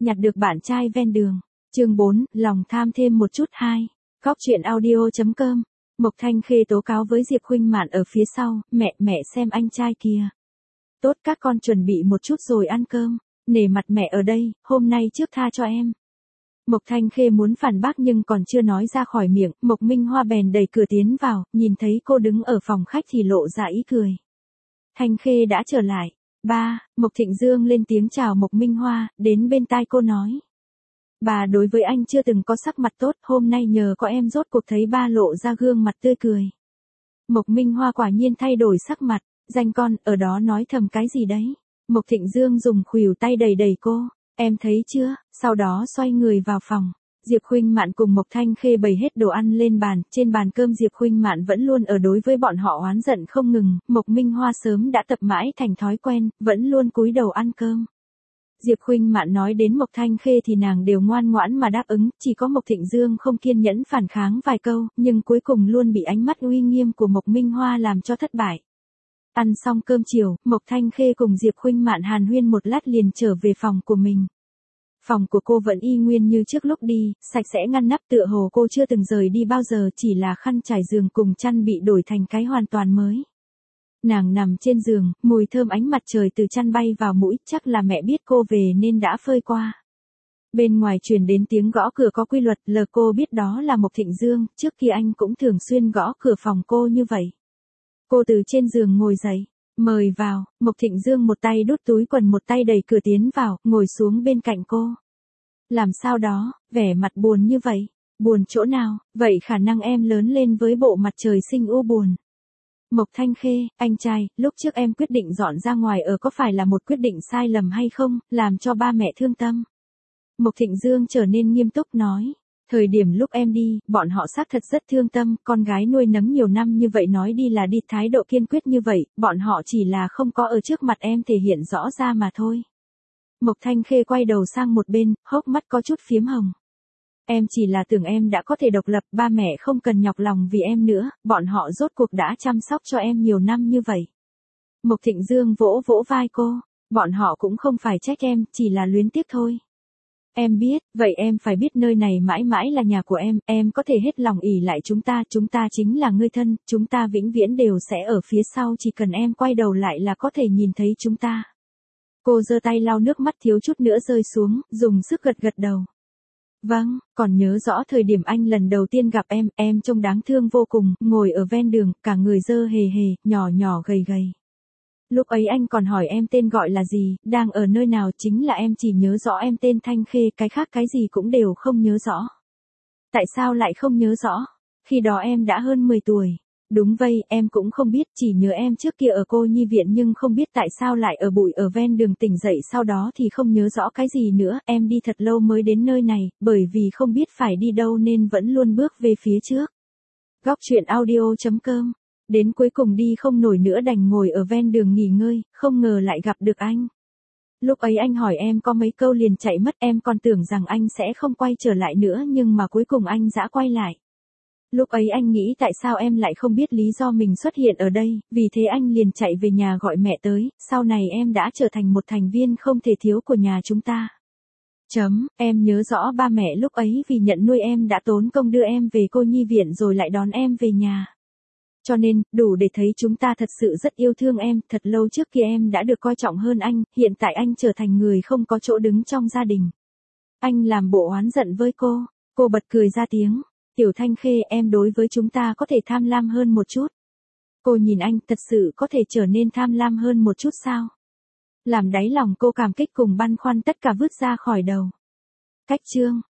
nhặt được bạn trai ven đường. Chương 4, lòng tham thêm một chút 2. Góc truyện audio.com. Mộc Thanh Khê tố cáo với Diệp Khuynh Mạn ở phía sau, mẹ xem anh trai kìa. Tốt, các con chuẩn bị một chút rồi ăn cơm, nể mặt mẹ ở đây, hôm nay trước tha cho em. Mộc Thanh Khê muốn phản bác nhưng còn chưa nói ra khỏi miệng, Mộc Minh Hoa bèn đẩy cửa tiến vào, nhìn thấy cô đứng ở phòng khách thì lộ ra ý cười. Thanh Khê đã trở lại. Ba, Mộc Thịnh Dương lên tiếng chào Mộc Minh Hoa, đến bên tai cô nói. Bà đối với anh chưa từng có sắc mặt tốt, hôm nay nhờ có em rốt cuộc thấy ba lộ ra gương mặt tươi cười. Mộc Minh Hoa quả nhiên thay đổi sắc mặt, danh con, ở đó nói thầm cái gì đấy. Mộc Thịnh Dương dùng khuỷu tay đẩy cô, em thấy chưa, sau đó xoay người vào phòng. Diệp Khuynh Mạn cùng Mộc Thanh Khê bày hết đồ ăn lên bàn, trên bàn cơm Diệp Khuynh Mạn vẫn luôn ở đối với bọn họ oán giận không ngừng, Mộc Minh Hoa sớm đã tập mãi thành thói quen, vẫn luôn cúi đầu ăn cơm. Diệp Khuynh Mạn nói đến Mộc Thanh Khê thì nàng đều ngoan ngoãn mà đáp ứng, chỉ có Mộc Thịnh Dương không kiên nhẫn phản kháng vài câu, nhưng cuối cùng luôn bị ánh mắt uy nghiêm của Mộc Minh Hoa làm cho thất bại. Ăn xong cơm chiều, Mộc Thanh Khê cùng Diệp Khuynh Mạn hàn huyên một lát liền trở về phòng của mình. Phòng của cô vẫn y nguyên như trước lúc đi, sạch sẽ ngăn nắp tựa hồ cô chưa từng rời đi bao giờ, chỉ là khăn trải giường cùng chăn bị đổi thành cái hoàn toàn mới. Nàng nằm trên giường, mùi thơm ánh mặt trời từ chăn bay vào mũi, chắc là mẹ biết cô về nên đã phơi qua. Bên ngoài truyền đến tiếng gõ cửa có quy luật, lờ cô biết đó là Mộc Thịnh Dương, trước kia anh cũng thường xuyên gõ cửa phòng cô như vậy. Cô từ trên giường ngồi dậy, mời vào, Mộc Thịnh Dương một tay đút túi quần một tay đẩy cửa tiến vào, ngồi xuống bên cạnh cô. Làm sao đó, vẻ mặt buồn như vậy, buồn chỗ nào, vậy khả năng em lớn lên với bộ mặt trời sinh u buồn. Mộc Thanh Khê, anh trai, lúc trước em quyết định dọn ra ngoài ở có phải là một quyết định sai lầm hay không, làm cho ba mẹ thương tâm. Mộc Thịnh Dương trở nên nghiêm túc nói. Thời điểm lúc em đi, bọn họ xác thật rất thương tâm, con gái nuôi nấng nhiều năm như vậy nói đi là đi, thái độ kiên quyết như vậy, bọn họ chỉ là không có ở trước mặt em thể hiện rõ ra mà thôi. Mộc Thanh Khê quay đầu sang một bên, hốc mắt có chút phiếm hồng. Em chỉ là tưởng em đã có thể độc lập, ba mẹ không cần nhọc lòng vì em nữa, bọn họ rốt cuộc đã chăm sóc cho em nhiều năm như vậy. Mộc Thịnh Dương vỗ vỗ vai cô, bọn họ cũng không phải trách em, chỉ là luyến tiếc thôi. Em biết, vậy em phải biết nơi này mãi mãi là nhà của em có thể hết lòng ỷ lại chúng ta chính là người thân, chúng ta vĩnh viễn đều sẽ ở phía sau, chỉ cần em quay đầu lại là có thể nhìn thấy chúng ta. Cô giơ tay lau nước mắt thiếu chút nữa rơi xuống, dùng sức gật đầu. Vâng, còn nhớ rõ thời điểm anh lần đầu tiên gặp em trông đáng thương vô cùng, ngồi ở ven đường, cả người dơ hề hề, nhỏ gầy gầy. Lúc ấy anh còn hỏi em tên gọi là gì, đang ở nơi nào, chính là em chỉ nhớ rõ em tên Thanh Khê, cái khác cái gì cũng đều không nhớ rõ. Tại sao lại không nhớ rõ? Khi đó em đã hơn 10 tuổi. Đúng vậy, em cũng không biết, chỉ nhớ em trước kia ở cô nhi viện nhưng không biết tại sao lại ở bụi ở ven đường, tỉnh dậy sau đó thì không nhớ rõ cái gì nữa, em đi thật lâu mới đến nơi này, bởi vì không biết phải đi đâu nên vẫn luôn bước về phía trước. Góc truyện audio.com. Đến cuối cùng đi không nổi nữa đành ngồi ở ven đường nghỉ ngơi, không ngờ lại gặp được anh. Lúc ấy anh hỏi em có mấy câu liền chạy mất, em còn tưởng rằng anh sẽ không quay trở lại nữa nhưng mà cuối cùng anh đã quay lại. Lúc ấy anh nghĩ tại sao em lại không biết lý do mình xuất hiện ở đây, vì thế anh liền chạy về nhà gọi mẹ tới, sau này em đã trở thành một thành viên không thể thiếu của nhà chúng ta. Em nhớ rõ ba mẹ lúc ấy vì nhận nuôi em đã tốn công đưa em về cô nhi viện rồi lại đón em về nhà. Cho nên, đủ để thấy chúng ta thật sự rất yêu thương em, thật lâu trước kia em đã được coi trọng hơn anh, hiện tại anh trở thành người không có chỗ đứng trong gia đình. Anh làm bộ oán giận với cô bật cười ra tiếng. Tiểu Thanh Khê, em đối với chúng ta có thể tham lam hơn một chút. Cô nhìn anh, thật sự có thể trở nên tham lam hơn một chút sao? Làm đáy lòng cô cảm kích cùng băn khoăn tất cả vứt ra khỏi đầu. Cách chương